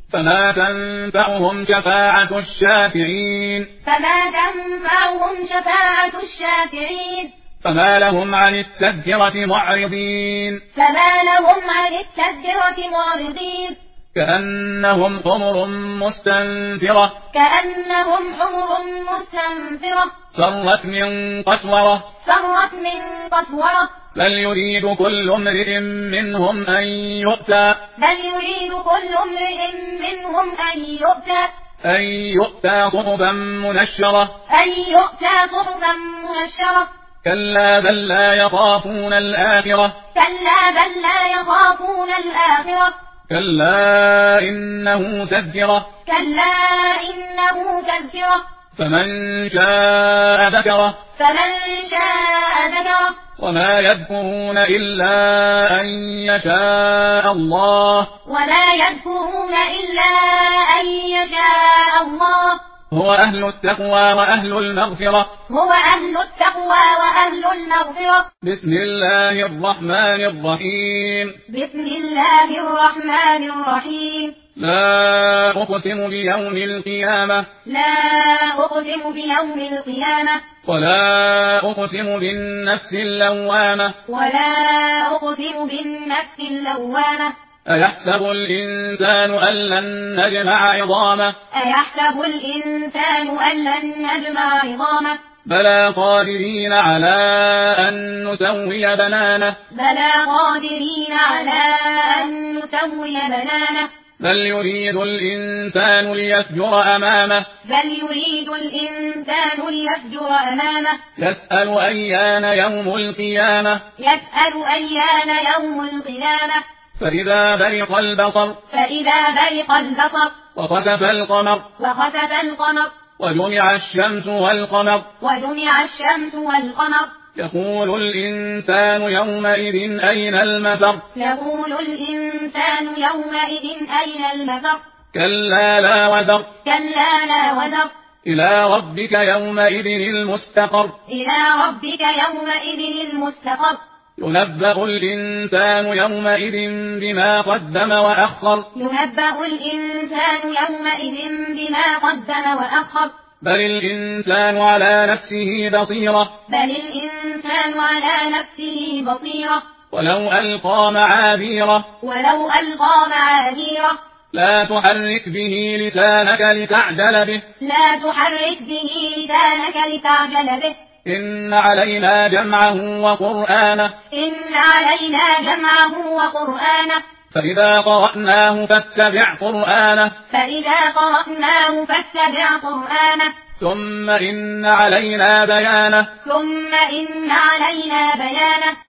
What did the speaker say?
فما تنفعهم شفاعة الشافعين فما لهم عن التذكرة معرضين كأنهم حمر مستنفرة فرت من قسورة بل يريد كل امرئ منهم أن يؤتى صحفا منشرة كلا بل لا يخافون الآخرة كلا إنه تذكرة فمن شاء ذكره وما يذكرون إلا أن يشاء الله هو أهل التقوى وأهل المغفرة بسم الله الرحمن الرحيم لا أقسم بيوم القيامة ولا أقسم بالنفس اللوامة أيحسب الإنسان أن لن نجمع عظامه بلى قادرين على أن نسوي بنانه بل يريد الإنسان ليفجر أمامه يسأل أيان يوم القيامة فإذا برق البصر وخسف القمر وجمع الشمس والقمر يقول الإنسان يومئذ أين المفر كلا لا وزر إلى ربك يومئذ المستقر ينبأ الإنسان يومئذ بما قدم وأخر بل الإنسان على نفسه بصيرة ولو ألقى معاذيره لا تحرك به لسانك لتعجل به إن علينا جمعه وقرآنه فإذا قرأناه فاتبع قرآنه ثم إن علينا بيانه